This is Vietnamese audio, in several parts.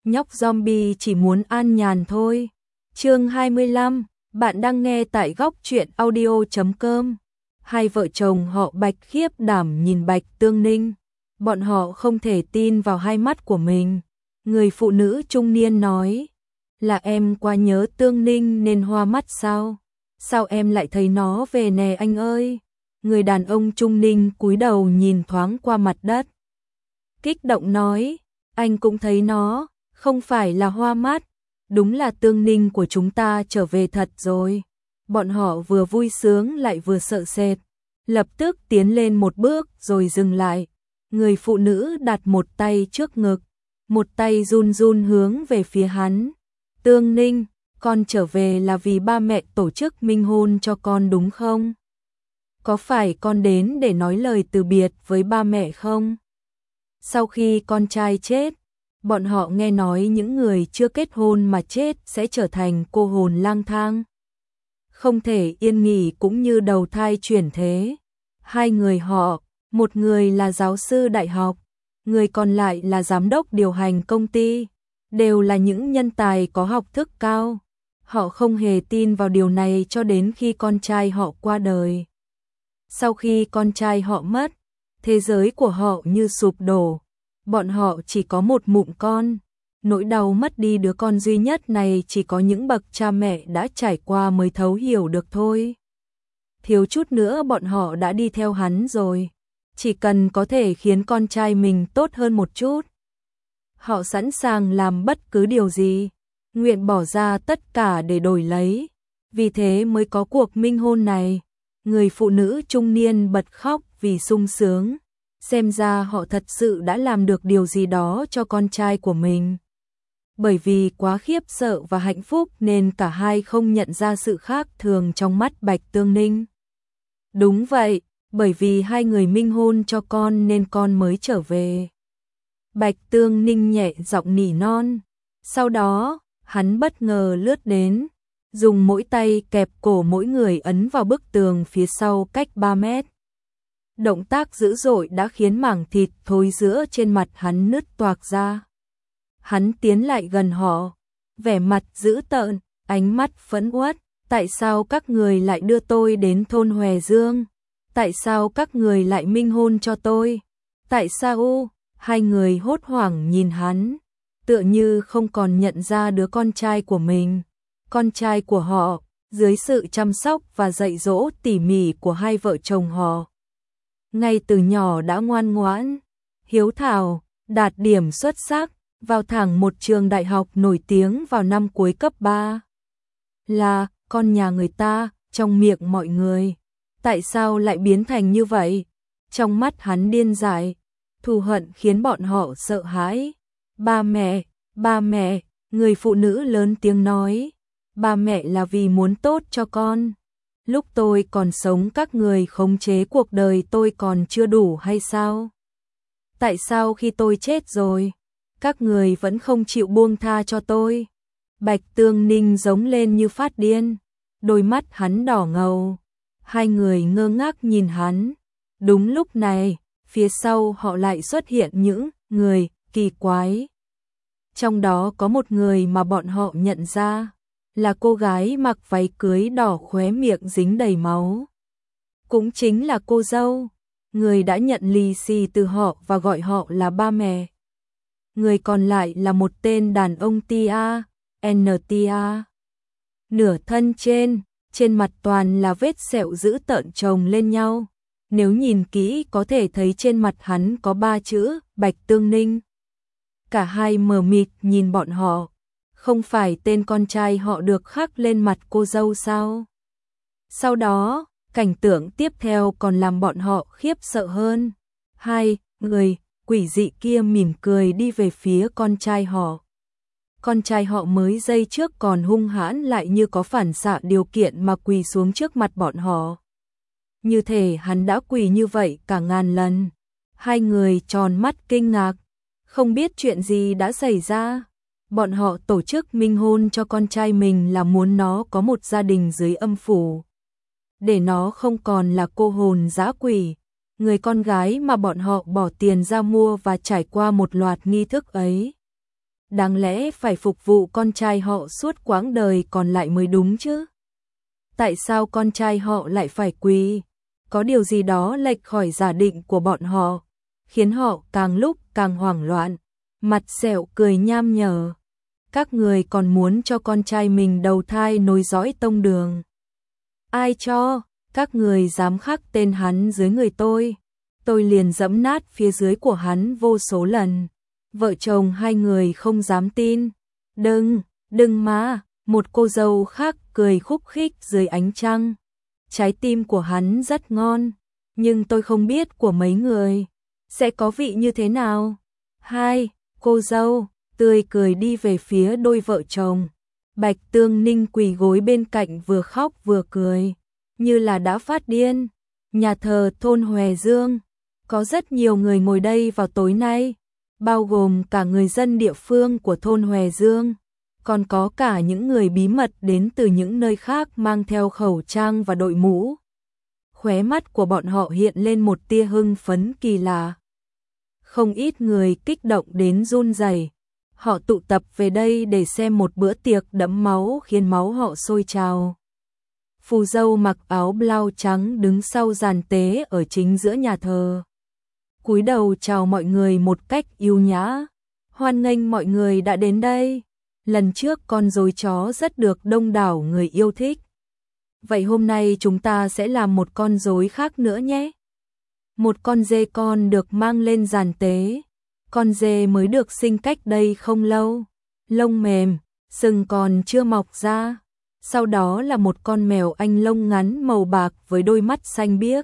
nhóc zombie chỉ muốn an nhàn thôi. Chương 25, bạn đang nghe tại góc truyện audio.com. Hai vợ chồng họ Bạch khiếp đảm nhìn Bạch Tương Ninh. Bọn họ không thể tin vào hai mắt của mình. Người phụ nữ trung niên nói, là em quá nhớ Tương Ninh nên hoa mắt sao? Sao em lại thấy nó về nè anh ơi? Người đàn ông trung niên cúi đầu nhìn thoáng qua mặt đất. Kích động nói, anh cũng thấy nó, không phải là hoa mắt, đúng là Tương Ninh của chúng ta trở về thật rồi. Bọn họ vừa vui sướng lại vừa sợ sệt, lập tức tiến lên một bước rồi dừng lại. Người phụ nữ đặt một tay trước ngực, một tay run run hướng về phía hắn. Tương Ninh, con trở về là vì ba mẹ tổ chức minh hôn cho con đúng không? Có phải con đến để nói lời từ biệt với ba mẹ không? Sau khi con trai chết, bọn họ nghe nói những người chưa kết hôn mà chết sẽ trở thành cô hồn lang thang, không thể yên nghỉ cũng như đầu thai chuyển thế. Hai người họ, một người là giáo sư đại học, người còn lại là giám đốc điều hành công ty, đều là những nhân tài có học thức cao. Họ không hề tin vào điều này cho đến khi con trai họ qua đời. Sau khi con trai họ mất, thế giới của họ như sụp đổ. Bọn họ chỉ có một mụn con. Nỗi đau mất đi đứa con duy nhất này chỉ có những bậc cha mẹ đã trải qua mới thấu hiểu được thôi. Thiếu chút nữa bọn họ đã đi theo hắn rồi. Chỉ cần có thể khiến con trai mình tốt hơn một chút, họ sẵn sàng làm bất cứ điều gì, nguyện bỏ ra tất cả để đổi lấy. Vì thế mới có cuộc minh hôn này. Người phụ nữ trung niên bật khóc vì sung sướng. Xem ra họ thật sự đã làm được điều gì đó cho con trai của mình. Bởi vì quá khiếp sợ và hạnh phúc nên cả hai không nhận ra sự khác thường trong mắt Bạch Tương Ninh. Đúng vậy, bởi vì hai người minh hôn cho con nên con mới trở về. Bạch Tương Ninh nhẹ giọng nỉ non. Sau đó, hắn bất ngờ lướt đến, dùng mỗi tay kẹp cổ mỗi người ấn vào bức tường phía sau cách 3 mét. Động tác dữ dội đã khiến mảng thịt thối rữa trên mặt hắn nứt toạc ra. Hắn tiến lại gần họ, vẻ mặt dữ tợn, ánh mắt phẫn uất. Tại sao các người lại đưa tôi đến thôn Hòe Dương? Tại sao các người lại minh hôn cho tôi? Tại sao? Hai người hốt hoảng nhìn hắn, tựa như không còn nhận ra đứa con trai của mình. Con trai của họ, dưới sự chăm sóc và dạy dỗ tỉ mỉ của hai vợ chồng họ, ngay từ nhỏ đã ngoan ngoãn, hiếu thảo, đạt điểm xuất sắc, vào thẳng một trường đại học nổi tiếng vào năm cuối cấp 3. Là con nhà người ta, trong miệng mọi người. Tại sao lại biến thành như vậy? Trong mắt hắn điên dại, thù hận khiến bọn họ sợ hãi. Ba mẹ, người phụ nữ lớn tiếng nói. Ba mẹ là vì muốn tốt cho con. Lúc tôi còn sống các người khống chế cuộc đời tôi còn chưa đủ hay sao? Tại sao khi tôi chết rồi, các người vẫn không chịu buông tha cho tôi? Bạch Tương Ninh giống lên như phát điên, đôi mắt hắn đỏ ngầu. Hai người ngơ ngác nhìn hắn. Đúng lúc này, phía sau họ lại xuất hiện những người kỳ quái. Trong đó có một người mà bọn họ nhận ra, là cô gái mặc váy cưới đỏ khóe miệng dính đầy máu. Cũng chính là cô dâu, người đã nhận lì xì từ họ và gọi họ là ba mẹ. Người còn lại là một tên đàn ông Tia, NTA. Nửa thân trên mặt toàn là vết sẹo dữ tợn chồng lên nhau. Nếu nhìn kỹ có thể thấy trên mặt hắn có 3 chữ Bạch Tương Ninh. Cả hai mờ mịt nhìn bọn họ. Không phải tên con trai họ được khắc lên mặt cô dâu sao? Sau đó, cảnh tượng tiếp theo còn làm bọn họ khiếp sợ hơn. Hai người quỷ dị kia mỉm cười đi về phía con trai họ. Con trai họ mới giây trước còn hung hãn lại như có phản xạ điều kiện mà quỳ xuống trước mặt bọn họ. Như thể hắn đã quỳ như vậy cả ngàn lần. Hai người tròn mắt kinh ngạc, không biết chuyện gì đã xảy ra. Bọn họ tổ chức minh hôn cho con trai mình là muốn nó có một gia đình dưới âm phủ, để nó không còn là cô hồn dã quỷ, người con gái mà bọn họ bỏ tiền ra mua và trải qua một loạt nghi thức ấy. đáng lẽ phải phục vụ con trai họ suốt quãng đời còn lại mới đúng chứ. Tại sao con trai họ lại phải quỳ? Có điều gì đó lệch khỏi giả định của bọn họ, khiến họ càng lúc càng hoảng loạn, mặt sẹo cười nham nhở. Các người còn muốn cho con trai mình đầu thai nối dõi tông đường. Ai cho, các người dám khắc tên hắn dưới người tôi liền giẫm nát phía dưới của hắn vô số lần. Vợ chồng hai người không dám tin. Đừng mà, một cô dâu khác cười khúc khích dưới ánh trăng. Trái tim của hắn rất ngon, nhưng tôi không biết của mấy người sẽ có vị như thế nào. Hai, cô dâu tươi cười đi về phía đôi vợ chồng. Bạch Tương Ninh quỳ gối bên cạnh vừa khóc vừa cười, như là đã phát điên. Nhà thờ thôn Hòe Dương, có rất nhiều người ngồi đây vào tối nay, bao gồm cả người dân địa phương của thôn Hòe Dương, còn có cả những người bí mật đến từ những nơi khác mang theo khẩu trang và đội mũ. Khóe mắt của bọn họ hiện lên một tia hưng phấn kỳ lạ. Không ít người kích động đến run rẩy. Họ tụ tập về đây để xem một bữa tiệc đẫm máu khiến máu họ sôi trào. Phù dâu mặc áo blau trắng đứng sau giàn tế ở chính giữa nhà thờ. Cúi đầu chào mọi người một cách yêu nhã. Hoan nghênh mọi người đã đến đây. Lần trước con rối chó rất được đông đảo người yêu thích. Vậy hôm nay chúng ta sẽ làm một con rối khác nữa nhé. Một con dê con được mang lên giàn tế. Con dê mới được sinh cách đây không lâu. Lông mềm, sừng còn chưa mọc ra. Sau đó là một con mèo Anh lông ngắn màu bạc với đôi mắt xanh biếc.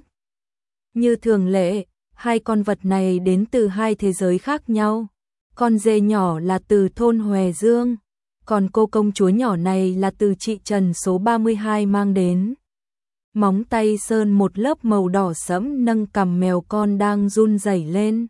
Như thường lệ, hai con vật này đến từ hai thế giới khác nhau. Con dê nhỏ là từ thôn Hòe Dương, còn cô công chúa nhỏ này là từ chị Trần số 32 mang đến. Móng tay sơn một lớp màu đỏ sẫm nâng cằm mèo con đang run rẩy lên.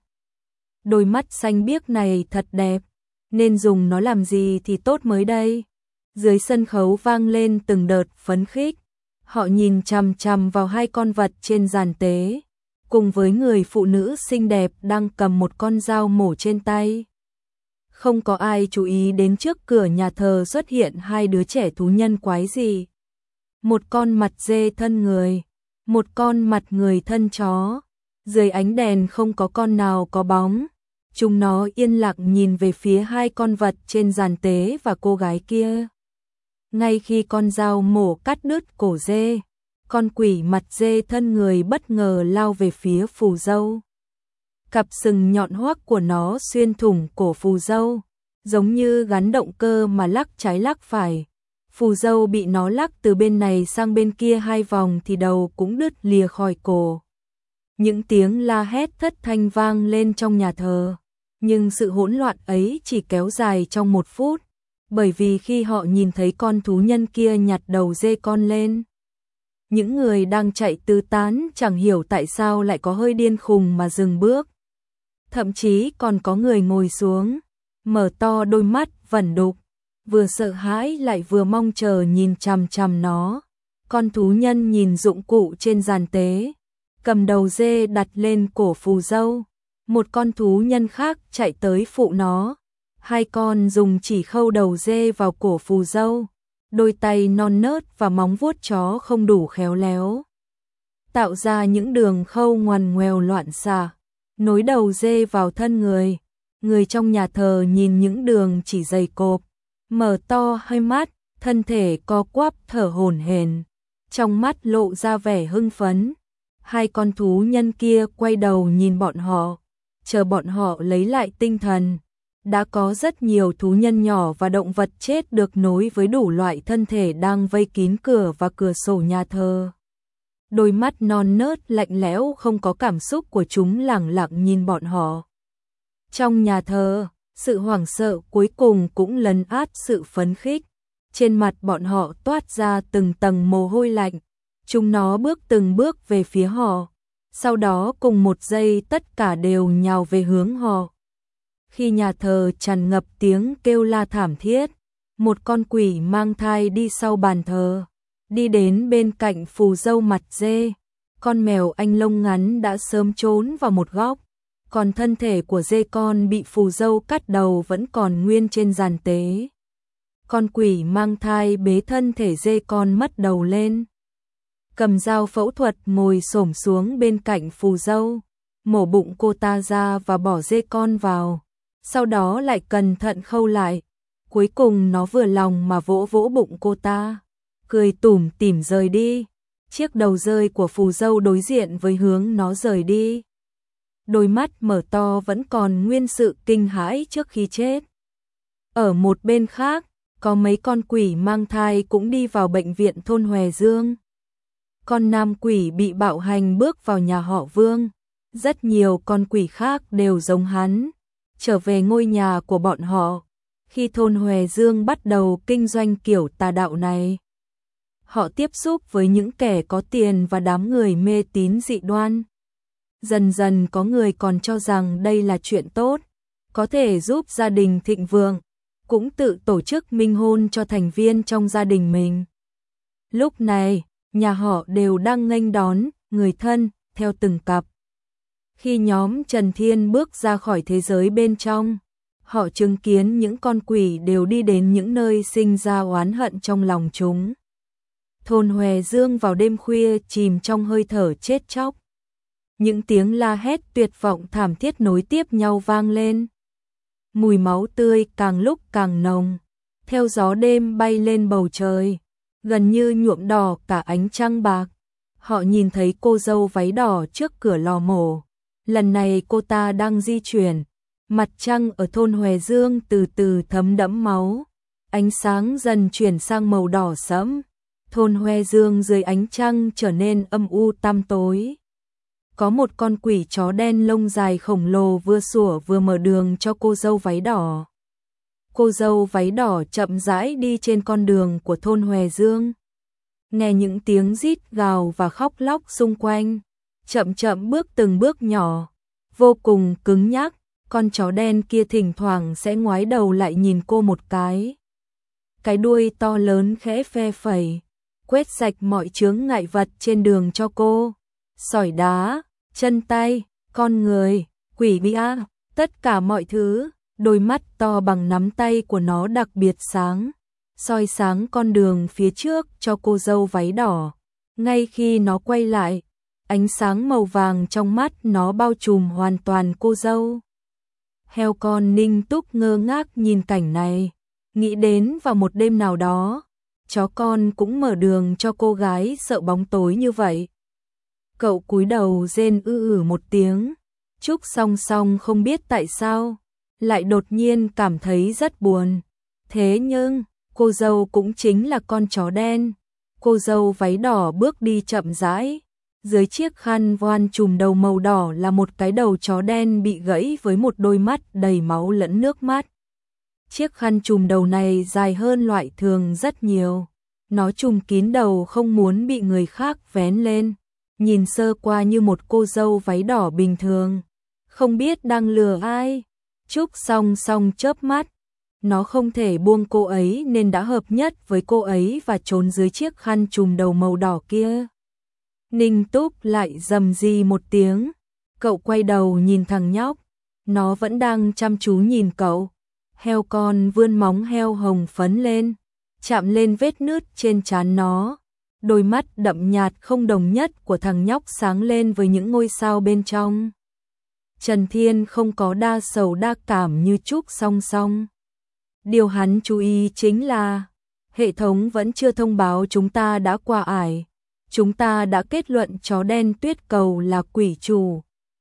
Đôi mắt xanh biếc này thật đẹp, nên dùng nó làm gì thì tốt mới đây. Dưới sân khấu vang lên từng đợt phấn khích. Họ nhìn chằm chằm vào hai con vật trên giàn tế, cùng với người phụ nữ xinh đẹp đang cầm một con dao mổ trên tay. Không có ai chú ý đến trước cửa nhà thờ xuất hiện hai đứa trẻ thú nhân quái dị. Một con mặt dê thân người, một con mặt người thân chó. Dưới ánh đèn không có con nào có bóng. Chúng nó yên lặng nhìn về phía hai con vật trên giàn tế và cô gái kia. Ngay khi con dao mổ cắt đứt cổ dê, con quỷ mặt dê thân người bất ngờ lao về phía phù dâu. Cặp sừng nhọn hoắt của nó xuyên thủng cổ phù dâu, giống như gắn động cơ mà lắc trái lắc phải. Phù dâu bị nó lắc từ bên này sang bên kia hai vòng thì đầu cũng đứt lìa khỏi cổ. Những tiếng la hét thất thanh vang lên trong nhà thờ, nhưng sự hỗn loạn ấy chỉ kéo dài trong 1 phút, bởi vì khi họ nhìn thấy con thú nhân kia nhặt đầu dê con lên, những người đang chạy tứ tán chẳng hiểu tại sao lại có hơi điên khùng mà dừng bước. Thậm chí còn có người ngồi xuống, mở to đôi mắt vẩn đục, vừa sợ hãi lại vừa mong chờ nhìn chằm chằm nó. Con thú nhân nhìn dụng cụ trên giàn tế, cầm đầu dê đặt lên cổ phù dâu. Một con thú nhân khác chạy tới phụ nó. Hai con dùng chỉ khâu đầu dê vào cổ phù dâu. Đôi tay non nớt và móng vuốt chó không đủ khéo léo, tạo ra những đường khâu ngoằn ngoèo loạn xạ, nối đầu dê vào thân người. Người trong nhà thờ nhìn những đường chỉ dày cộp, mở to hai mắt, thân thể co quắp thở hổn hển, trong mắt lộ ra vẻ hưng phấn. Hai con thú nhân kia quay đầu nhìn bọn họ, chờ bọn họ lấy lại tinh thần. Đã có rất nhiều thú nhân nhỏ và động vật chết được nối với đủ loại thân thể đang vây kín cửa và cửa sổ nhà thờ. Đôi mắt non nớt lạnh lẽo không có cảm xúc của chúng lẳng lặng nhìn bọn họ. Trong nhà thờ, sự hoảng sợ cuối cùng cũng lấn át sự phấn khích. Trên mặt bọn họ toát ra từng tầng mồ hôi lạnh. Chúng nó bước từng bước về phía họ, sau đó cùng một giây tất cả đều nhào về hướng họ. Khi nhà thờ tràn ngập tiếng kêu la thảm thiết, một con quỷ mang thai đi sau bàn thờ, đi đến bên cạnh phù dâu mặt dê. Con mèo Anh lông ngắn đã sớm trốn vào một góc, còn thân thể của dê con bị phù dâu cắt đầu vẫn còn nguyên trên giàn tế. Con quỷ mang thai bế thân thể dê con mất đầu lên, cầm dao phẫu thuật ngồi xổm xuống bên cạnh phù dâu, mổ bụng cô ta ra và bỏ dê con vào, sau đó lại cẩn thận khâu lại. Cuối cùng nó vừa lòng mà vỗ vỗ bụng cô ta, cười tủm tỉm rời đi. Chiếc đầu rơi của phù dâu đối diện với hướng nó rời đi. Đôi mắt mở to vẫn còn nguyên sự kinh hãi trước khi chết. Ở một bên khác, có mấy con quỷ mang thai cũng đi vào bệnh viện thôn Hòe Dương. Con nam quỷ bị bạo hành bước vào nhà họ Vương. Rất nhiều con quỷ khác đều giống hắn, trở về ngôi nhà của bọn họ. Khi thôn Hòe Dương bắt đầu kinh doanh kiểu tà đạo này, họ tiếp xúc với những kẻ có tiền và đám người mê tín dị đoan. Dần dần có người còn cho rằng đây là chuyện tốt, có thể giúp gia đình thịnh vượng, cũng tự tổ chức minh hôn cho thành viên trong gia đình mình. Lúc này, nhà họ đều đang nghênh đón người thân theo từng cặp. Khi nhóm Trần Thiên bước ra khỏi thế giới bên trong, họ chứng kiến những con quỷ đều đi đến những nơi sinh ra oán hận trong lòng chúng. Thôn Hòe Dương vào đêm khuya chìm trong hơi thở chết chóc. Những tiếng la hét tuyệt vọng thảm thiết nối tiếp nhau vang lên. Mùi máu tươi càng lúc càng nồng, theo gió đêm bay lên bầu trời, gần như nhuộm đỏ cả ánh trăng bạc. Họ nhìn thấy cô dâu váy đỏ trước cửa lò mổ. Lần này cô ta đang di chuyển. Mặt trăng ở thôn Hòe Dương từ từ thấm đẫm máu. Ánh sáng dần chuyển sang màu đỏ sẫm. Thôn Hòe Dương dưới ánh trăng trở nên âm u tăm tối. Có một con quỷ chó đen lông dài khổng lồ vừa sủa vừa mở đường cho cô dâu váy đỏ. Cô dâu váy đỏ chậm rãi đi trên con đường của thôn Hòe Dương. Nghe những tiếng rít gào và khóc lóc xung quanh, chậm chậm bước từng bước nhỏ, vô cùng cứng nhắc. Con chó đen kia thỉnh thoảng sẽ ngoái đầu lại nhìn cô một cái. Cái đuôi to lớn khẽ phe phẩy, quét sạch mọi chướng ngại vật trên đường cho cô. Sỏi đá, chân tay, con người, quỷ bia, tất cả mọi thứ. Đôi mắt to bằng nắm tay của nó đặc biệt sáng, soi sáng con đường phía trước cho cô dâu váy đỏ. Ngay khi nó quay lại, ánh sáng màu vàng trong mắt nó bao trùm hoàn toàn cô dâu. Heo con Ninh Túc ngơ ngác nhìn cảnh này, nghĩ đến vào một đêm nào đó, chó con cũng mở đường cho cô gái sợ bóng tối như vậy. Cậu cúi đầu rên một tiếng, Trúc Song Song không biết tại sao, lại đột nhiên cảm thấy rất buồn. Thế nhưng, cô dâu cũng chính là con chó đen. Cô dâu váy đỏ bước đi chậm rãi. Dưới chiếc khăn voan trùm đầu màu đỏ là một cái đầu chó đen bị gãy với một đôi mắt đầy máu lẫn nước mắt. Chiếc khăn trùm đầu này dài hơn loại thường rất nhiều. Nó trùm kín đầu không muốn bị người khác vén lên. Nhìn sơ qua như một cô dâu váy đỏ bình thường. Không biết đang lừa ai. Trúc Song Song chớp mắt. Nó không thể buông cô ấy nên đã hợp nhất với cô ấy và trốn dưới chiếc khăn trùm đầu màu đỏ kia. Ninh Túc lại rầm rì một tiếng. Cậu quay đầu nhìn thằng nhóc. Nó vẫn đang chăm chú nhìn cậu. Heo con vươn móng heo hồng phấn lên, chạm lên vết nứt trên trán nó. Đôi mắt đậm nhạt không đồng nhất của thằng nhóc sáng lên với những ngôi sao bên trong. Trần Thiên không có đa sầu đa cảm như Trúc Song Song. Điều hắn chú ý chính là hệ thống vẫn chưa thông báo chúng ta đã qua ải. Chúng ta đã kết luận chó đen tuyết cầu là quỷ chủ.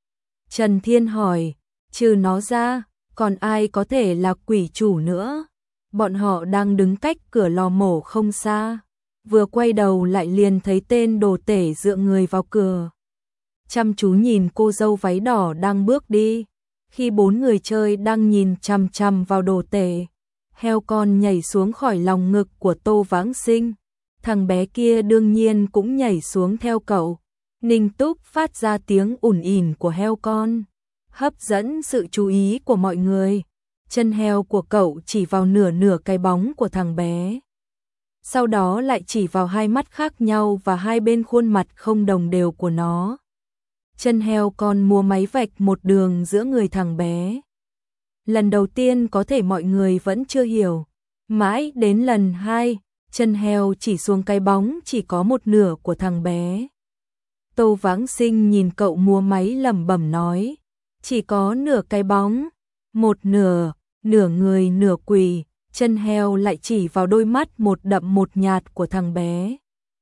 Trần Thiên hỏi, trừ nó ra, còn ai có thể là quỷ chủ nữa? Bọn họ đang đứng cách cửa lò mổ không xa. Vừa quay đầu lại liền thấy tên đồ tể dựa người vào cửa. Chăm chú nhìn cô dâu váy đỏ đang bước đi. Khi bốn người chơi đang nhìn chằm chằm vào đồ tể, heo con nhảy xuống khỏi lòng ngực của Tô Vãng Sinh. Thằng bé kia đương nhiên cũng nhảy xuống theo cậu. Ninh Túc phát ra tiếng ủn ỉn của heo con, hấp dẫn sự chú ý của mọi người. Chân heo của cậu chỉ vào nửa cái bóng của thằng bé. Sau đó lại chỉ vào hai mắt khác nhau và hai bên khuôn mặt không đồng đều của nó. chân heo con múa máy vạch một đường giữa người thằng bé. Lần đầu tiên có thể mọi người vẫn chưa hiểu, mãi đến lần 2, chân heo chỉ xuống cái bóng chỉ có một nửa của thằng bé. Tô Vãng Sinh nhìn cậu múa máy lẩm bẩm nói, chỉ có nửa cái bóng, một nửa, nửa người nửa quỷ. Chân heo lại chỉ vào đôi mắt một đậm một nhạt của thằng bé.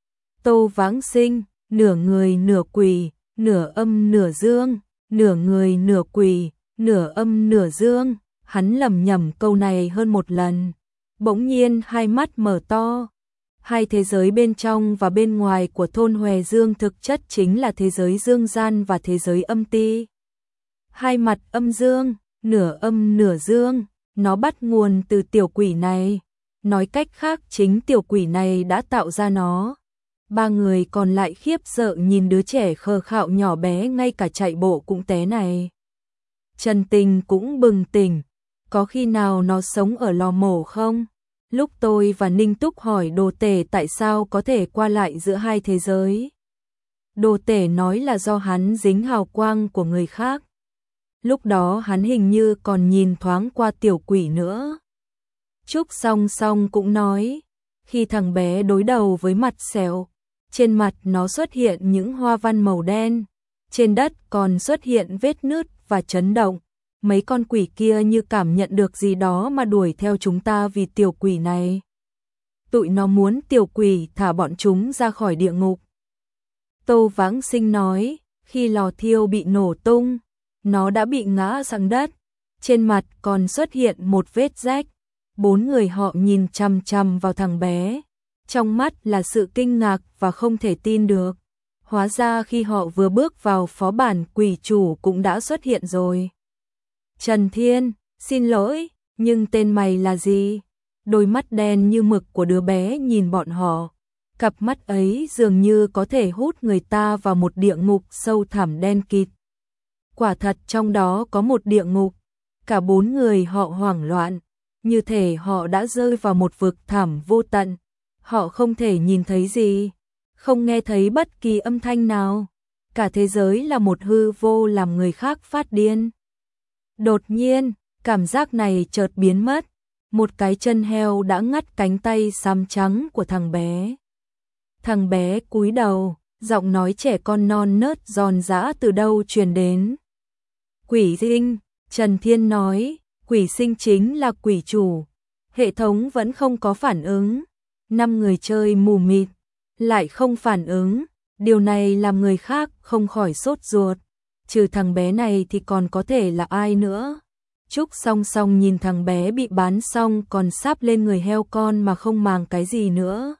Tô Vãng Sinh, nửa người nửa quỷ, nửa âm nửa dương, nửa người nửa quỷ, nửa âm nửa dương. Hắn lẩm nhẩm câu này hơn một lần. Bỗng nhiên hai mắt mở to. Hai thế giới bên trong và bên ngoài của thôn Hòe Dương thực chất chính là thế giới dương gian và thế giới âm ti. Hai mặt âm dương, nửa âm nửa dương. Nó bắt nguồn từ tiểu quỷ này. Nói cách khác chính tiểu quỷ này đã tạo ra nó. Ba người còn lại khiếp sợ nhìn đứa trẻ khờ khạo nhỏ bé ngay cả chạy bộ cũng té này. Trần Tình cũng bừng tỉnh. Có khi nào nó sống ở lò mổ không? Lúc tôi và Ninh Túc hỏi Đồ Tể tại sao có thể qua lại giữa hai thế giới. Đồ Tể nói là do hắn dính hào quang của người khác. Lúc đó hắn hình như còn nhìn thoáng qua tiểu quỷ nữa. Trúc Song Song cũng nói, khi thằng bé đối đầu với mặt sẹo, trên mặt nó xuất hiện những hoa văn màu đen, trên đất còn xuất hiện vết nứt và chấn động. Mấy con quỷ kia như cảm nhận được gì đó mà đuổi theo chúng ta vì tiểu quỷ này. Tụi nó muốn tiểu quỷ thả bọn chúng ra khỏi địa ngục. Tô Vãng Sinh nói, khi lò thiêu bị nổ tung, nó đã bị ngã sang đất, trên mặt còn xuất hiện một vết rách. Bốn người họ nhìn chằm chằm vào thằng bé, trong mắt là sự kinh ngạc và không thể tin được. Hóa ra khi họ vừa bước vào phó bản quỷ chủ cũng đã xuất hiện rồi. Trần Thiên, xin lỗi, nhưng tên mày là gì? Đôi mắt đen như mực của đứa bé nhìn bọn họ. Cặp mắt ấy dường như có thể hút người ta vào một địa ngục sâu thẳm đen kịt. Quả thật trong đó có một địa ngục. Cả bốn người họ hoảng loạn, như thể họ đã rơi vào một vực thẳm vô tận. Họ không thể nhìn thấy gì, không nghe thấy bất kỳ âm thanh nào. Cả thế giới là một hư vô làm người khác phát điên. Đột nhiên, cảm giác này chợt biến mất. Một cái chân heo đã ngắt cánh tay xám trắng của thằng bé. Thằng bé cúi đầu, giọng nói trẻ con non nớt giòn giã từ đâu truyền đến. Quỷ sinh, Trần Thiên nói, quỷ sinh chính là quỷ chủ. Hệ thống vẫn không có phản ứng. 5 người chơi mù mịt, lại không phản ứng. Điều này làm người khác không khỏi sốt ruột. Trừ thằng bé này thì còn có thể là ai nữa. Trúc Song Song nhìn thằng bé bị bán xong còn sáp lên người heo con mà không màng cái gì nữa.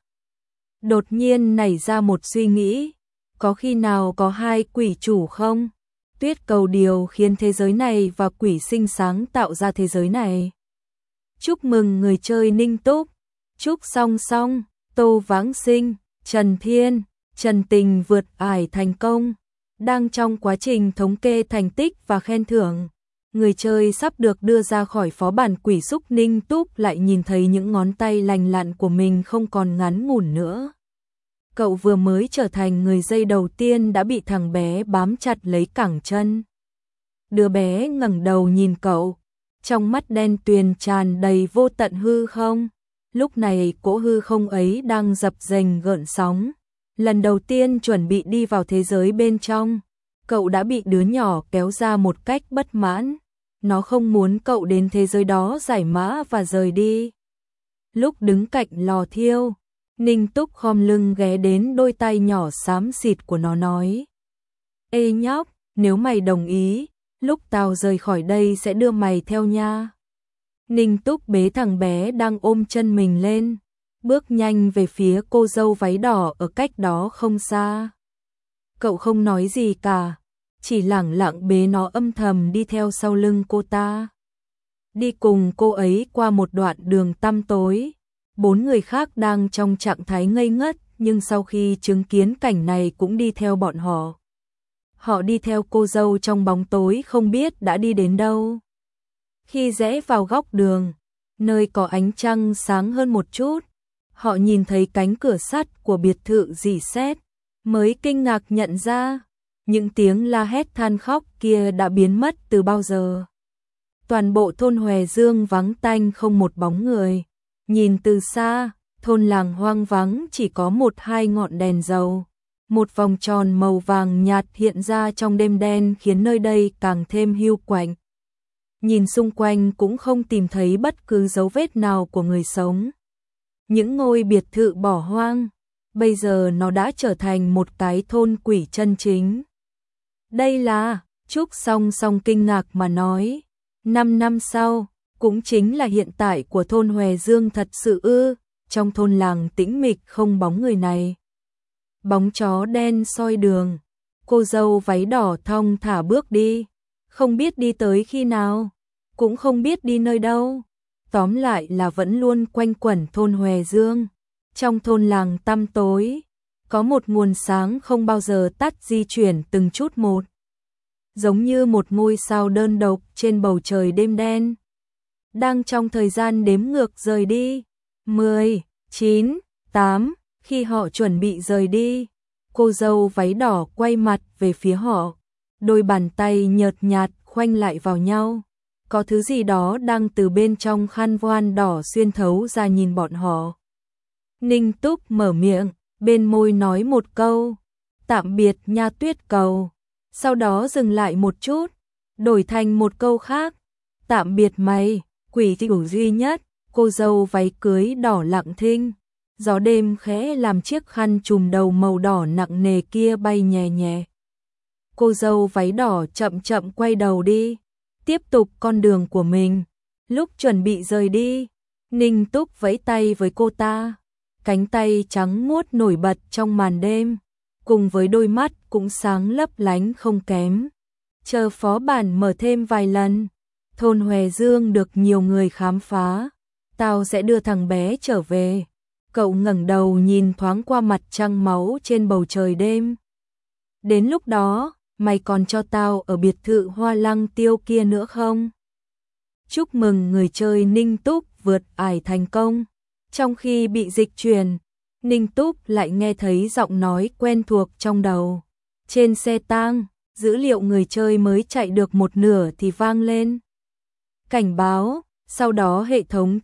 Đột nhiên nảy ra một suy nghĩ, có khi nào có hai quỷ chủ không? Tuyết Cầu Điều khiến thế giới này và quỷ sinh sáng tạo ra thế giới này. Chúc mừng người chơi Ninh Túc, Trúc Song Song, Tô Vãng Sinh, Trần Thiên, Trần Tình vượt ải thành công. Đang trong quá trình thống kê thành tích và khen thưởng, người chơi sắp được đưa ra khỏi phó bản quỷ xúc. Ninh Túc lại nhìn thấy những ngón tay lành lặn của mình không còn ngắn ngủn nữa. Cậu vừa mới trở thành người dây đầu tiên đã bị thằng bé bám chặt lấy cẳng chân. Đứa bé ngẩng đầu nhìn cậu, trong mắt đen tuyền tràn đầy vô tận hư không. Lúc này cỗ hư không ấy đang dập dềnh gợn sóng. Lần đầu tiên chuẩn bị đi vào thế giới bên trong, cậu đã bị đứa nhỏ kéo ra một cách bất mãn. Nó không muốn cậu đến thế giới đó giải mã và rời đi. Lúc đứng cạnh lò thiêu, Ninh Túc khom lưng ghé đến đôi tay nhỏ xám xịt của nó nói. Ê nhóc, nếu mày đồng ý, lúc tao rời khỏi đây sẽ đưa mày theo nha. Ninh Túc bế thằng bé đang ôm chân mình lên, bước nhanh về phía cô dâu váy đỏ ở cách đó không xa. Cậu không nói gì cả, chỉ lẳng lặng bế nó âm thầm đi theo sau lưng cô ta. Đi cùng cô ấy qua một đoạn đường tăm tối. 4 người khác đang trong trạng thái ngây ngất, nhưng sau khi chứng kiến cảnh này cũng đi theo bọn họ. Họ đi theo cô dâu trong bóng tối không biết đã đi đến đâu. Khi rẽ vào góc đường, nơi có ánh trăng sáng hơn một chút, họ nhìn thấy cánh cửa sắt của biệt thự rỉ sét, mới kinh ngạc nhận ra, những tiếng la hét than khóc kia đã biến mất từ bao giờ. Toàn bộ thôn Hòe Dương vắng tanh không một bóng người. Nhìn từ xa, thôn làng hoang vắng chỉ có 1-2 ngọn đèn dầu. Một vòng tròn màu vàng nhạt hiện ra trong đêm đen khiến nơi đây càng thêm hiu quạnh. Nhìn xung quanh cũng không tìm thấy bất cứ dấu vết nào của người sống. Những ngôi biệt thự bỏ hoang, bây giờ nó đã trở thành một cái thôn quỷ chân chính. Đây là, Trúc song song kinh ngạc mà nói, 5 năm sau, cũng chính là hiện tại của thôn Hòe Dương thật sự ư? Trong thôn làng tĩnh mịch không bóng người này. Bóng chó đen soi đường, cô dâu váy đỏ thong thả bước đi, không biết đi tới khi nào, cũng không biết đi nơi đâu. Tóm lại là vẫn luôn quanh quẩn thôn Hòe Dương. Trong thôn làng tăm tối, có một nguồn sáng không bao giờ tắt di chuyển từng chút một. Giống như một ngôi sao đơn độc trên bầu trời đêm đen. Đang trong thời gian đếm ngược rời đi. 10, 9, 8, khi họ chuẩn bị rời đi, cô dâu váy đỏ quay mặt về phía họ. Đôi bàn tay nhợt nhạt khoanh lại vào nhau. Có thứ gì đó đang từ bên trong khăn voan đỏ xuyên thấu ra nhìn bọn họ. Ninh Túc mở miệng, bên môi nói một câu, tạm biệt nha Tuyết Cầu. Sau đó dừng lại một chút, đổi thành một câu khác, tạm biệt mày, quỷ tiểu duy nhất. Cô dâu váy cưới đỏ lặng thinh, gió đêm khẽ làm chiếc khăn trùm đầu màu đỏ nặng nề kia bay nhẹ nhẹ. Cô dâu váy đỏ chậm chậm quay đầu đi, tiếp tục con đường của mình. Lúc chuẩn bị rời đi, Ninh Túc vẫy tay với cô ta, cánh tay trắng muốt nổi bật trong màn đêm, cùng với đôi mắt cũng sáng lấp lánh không kém. Chờ phó bản mở thêm vài lần, thôn Hòe Dương được nhiều người khám phá, tao sẽ đưa thằng bé trở về. Cậu ngẩng đầu nhìn thoáng qua mặt trăng máu trên bầu trời đêm. Đến lúc đó, mày còn cho tao ở biệt thự Hoa Lăng Tiêu kia nữa không? Chúc mừng người chơi Ninh Túc vượt ải thành công. Trong khi bị dịch chuyển, Ninh Túc lại nghe thấy giọng nói quen thuộc trong đầu. Trên xe tang, dữ liệu người chơi mới chạy được một nửa thì vang lên cảnh báo, sau đó hệ thống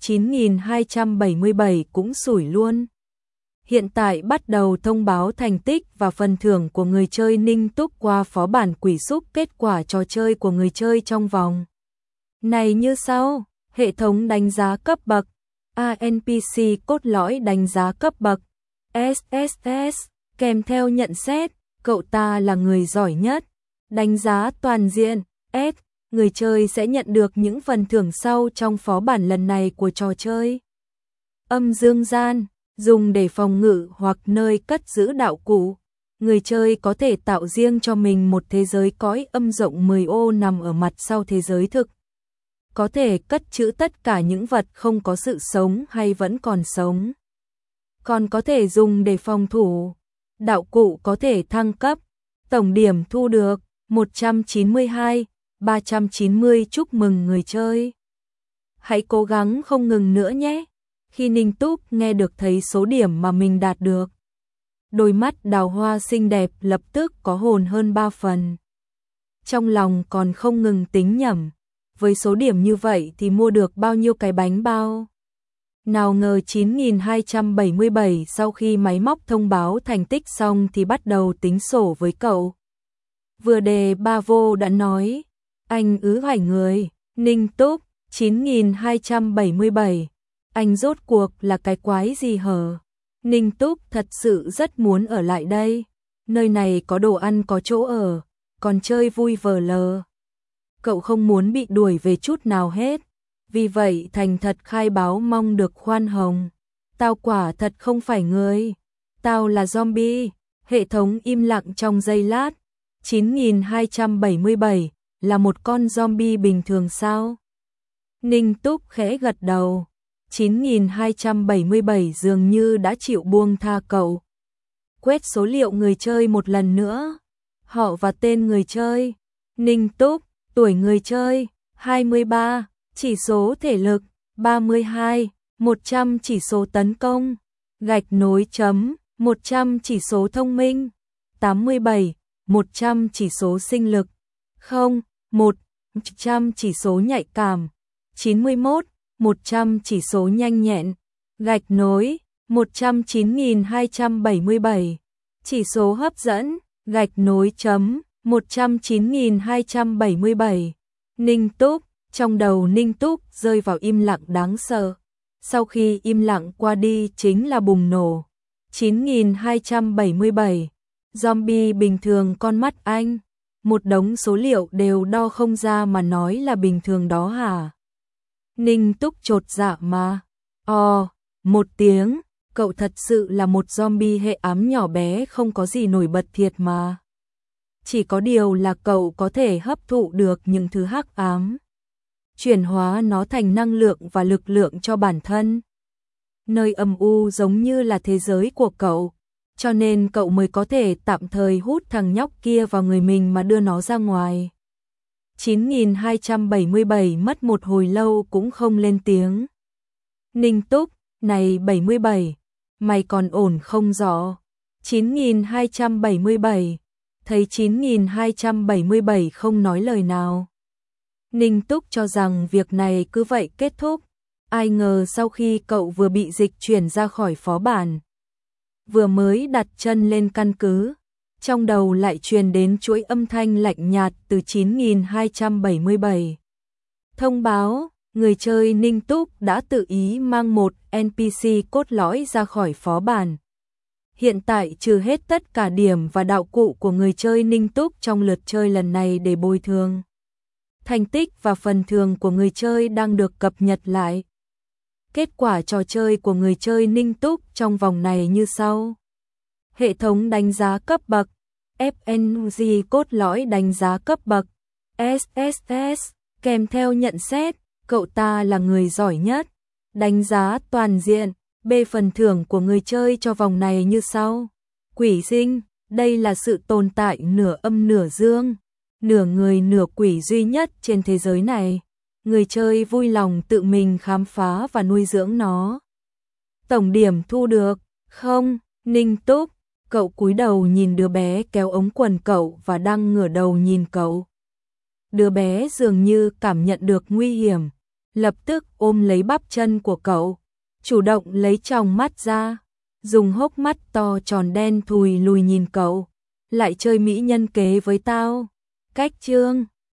9277 cũng sủi luôn. Hiện tại bắt đầu thông báo thành tích và phần thưởng của người chơi Ninh Túc qua phó bản quỷ xúc. Kết quả trò chơi của người chơi trong vòng này như sau: hệ thống đánh giá cấp bậc, ANPC cốt lõi đánh giá cấp bậc, SSS, kèm theo nhận xét, cậu ta là người giỏi nhất. Đánh giá toàn diện, S, người chơi sẽ nhận được những phần thưởng sau trong phó bản lần này của trò chơi. Âm dương gian, dùng để phòng ngự hoặc nơi cất giữ đạo cụ. Người chơi có thể tạo riêng cho mình một thế giới cõi âm rộng 10 ô nằm ở mặt sau thế giới thực. Có thể cất trữ tất cả những vật không có sự sống hay vẫn còn sống. Còn có thể dùng để phòng thủ. Đạo cụ có thể thăng cấp. Tổng điểm thu được 192, 390. Chúc mừng người chơi. Hãy cố gắng không ngừng nữa nhé. Khi Ninh Túc nghe được thấy số điểm mà mình đạt được, đôi mắt đào hoa xinh đẹp lập tức có hồn hơn 3 phần. Trong lòng còn không ngừng tính nhẩm, với số điểm như vậy thì mua được bao nhiêu cái bánh bao. Nào ngờ 9277 sau khi máy móc thông báo thành tích xong thì bắt đầu tính sổ với cậu. Vừa đề ba vô đã nói, anh hỏi người, Ninh Túc, 9277. Anh rốt cuộc là cái quái gì hở? Ninh Túc thật sự rất muốn ở lại đây. Nơi này có đồ ăn có chỗ ở, còn chơi vui vờ lờ. Cậu không muốn bị đuổi về chút nào hết. Vì vậy thành thật khai báo mong được khoan hồng. Tao quả thật không phải người. Tao là zombie. Hệ thống im lặng trong giây lát. 9277 là một con zombie bình thường sao? Ninh Túc khẽ gật đầu. 9277 dường như đã chịu buông tha cậu. Quét số liệu người chơi một lần nữa. Họ và tên người chơi. Ninh Túc, tuổi người chơi, 23, chỉ số thể lực, 32, 100 chỉ số tấn công, gạch nối chấm, 100 chỉ số thông minh, 87, 100 chỉ số sinh lực, 0, 100 chỉ số nhạy cảm, 91, 100 chỉ số nhanh nhẹn, gạch nối, 109.277, chỉ số hấp dẫn, gạch nối chấm, 109.277, Ninh Túc, trong đầu Ninh Túc rơi vào im lặng đáng sợ. Sau khi im lặng qua đi chính là bùng nổ. 9.277, zombie bình thường con mắt anh. Một đống số liệu đều đo không ra mà nói là bình thường đó hả? Ninh Túc chột dạ mà. Một tiếng, cậu thật sự là một zombie hệ ám nhỏ bé không có gì nổi bật thiệt mà. Chỉ có điều là cậu có thể hấp thụ được những thứ hắc ám, chuyển hóa nó thành năng lượng và lực lượng cho bản thân. Nơi âm u giống như là thế giới của cậu, cho nên cậu mới có thể tạm thời hút thằng nhóc kia vào người mình mà đưa nó ra ngoài. 9.277 mất một hồi lâu cũng không lên tiếng. Ninh Túc, này 77, mày còn ổn không rõ? 9.277, thấy 9.277 không nói lời nào. Ninh Túc cho rằng việc này cứ vậy kết thúc. Ai ngờ sau khi cậu vừa bị dịch chuyển ra khỏi phó bản, vừa mới đặt chân lên căn cứ, trong đầu lại truyền đến chuỗi âm thanh lạnh nhạt từ 9.277. Thông báo, người chơi Ninh Túc đã tự ý mang một NPC cốt lõi ra khỏi phó bản. Hiện tại trừ hết tất cả điểm và đạo cụ của người chơi Ninh Túc trong lượt chơi lần này để bồi thường. Thành tích và phần thưởng của người chơi đang được cập nhật lại. Kết quả trò chơi của người chơi Ninh Túc trong vòng này như sau. Hệ thống đánh giá cấp bậc, FNG cốt lõi đánh giá cấp bậc, SSS, kèm theo nhận xét, cậu ta là người giỏi nhất. Đánh giá toàn diện, B phần thưởng của người chơi cho vòng này như sau. Quỷ sinh, đây là sự tồn tại nửa âm nửa dương, nửa người nửa quỷ duy nhất trên thế giới này. Người chơi vui lòng tự mình khám phá và nuôi dưỡng nó. Tổng điểm thu được, không, Ninh Túc, cậu cúi đầu nhìn đứa bé kéo ống quần cậu và đang ngửa đầu nhìn cậu. Đứa bé dường như cảm nhận được nguy hiểm, lập tức ôm lấy bắp chân của cậu, chủ động lấy tròng mắt ra, dùng hốc mắt to tròn đen thùi lùi nhìn cậu. Lại chơi mỹ nhân kế với tao. Cách chương